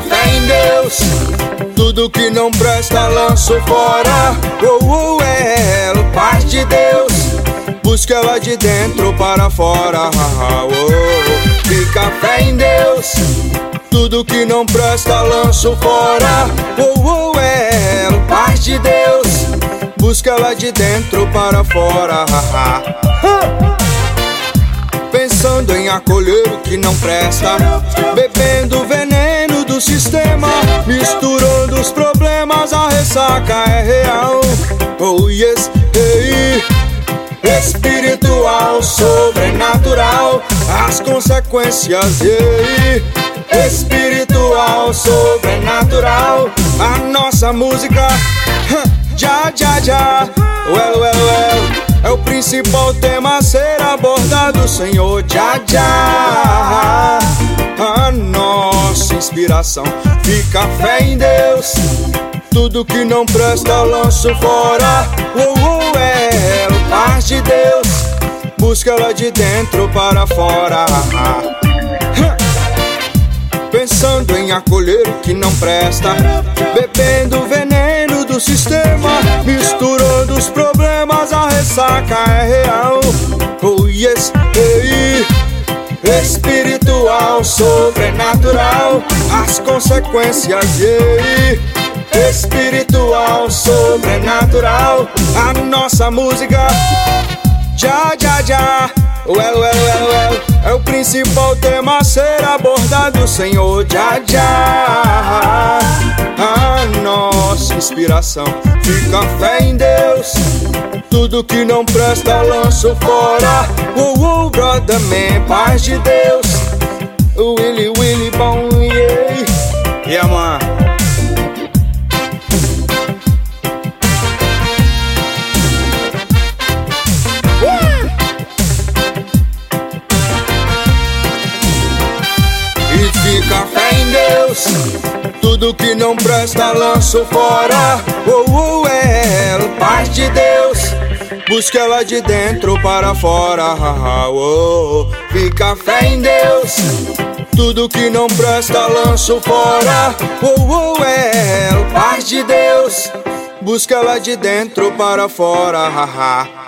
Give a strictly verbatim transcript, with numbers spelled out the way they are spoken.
fé em Deus. Tudo que não presta lanço fora. Oh, oh, é paz de Deus. Busca ela de dentro para fora. Oh, oh. Fica fé em Deus. Tudo que não presta lanço fora. Oh, oh, é paz de Deus. Busca ela de dentro para fora. Pensando em acolher o que não presta, bebendo veneno do sistema, misturando os problemas, a ressaca é real. Oh yes, hey. Espiritual, sobrenatural, as consequências, yeah. Espiritual, sobrenatural, a nossa música, já, já, já, well, well, well. É o principal tema a ser abordado, Senhor, já, já. A nossa inspiração, fica fé em Deus. Tudo que não presta lanço fora. Oh, oh, é paz de Deus. Busca ela de dentro para fora. Pensando em acolher o que não presta, bebendo veneno do sistema, misturando os problemas, a ressaca é real. Oh yes, hey. Espiritual, sobrenatural, as consequências, yeah. Espiritual, sobrenatural, a nossa música, já, já, já, well, well, well, well. É o principal tema a ser abordado, Senhor, já, já. A nossa inspiração, fica fé em Deus. Tudo que não presta lanço fora. Oh, oh, brother man, paz de Deus. Willy, Willy, bom, yeah. Yeah, man. E fica fé em Deus. Tudo que não presta lanço fora. Oh, oh, é paz de Deus. Busca ela de dentro para fora. Oh, fica fé em Deus. Tudo que não presta lanço fora. Oh, oh, é paz de Deus. Busca ela de dentro para fora.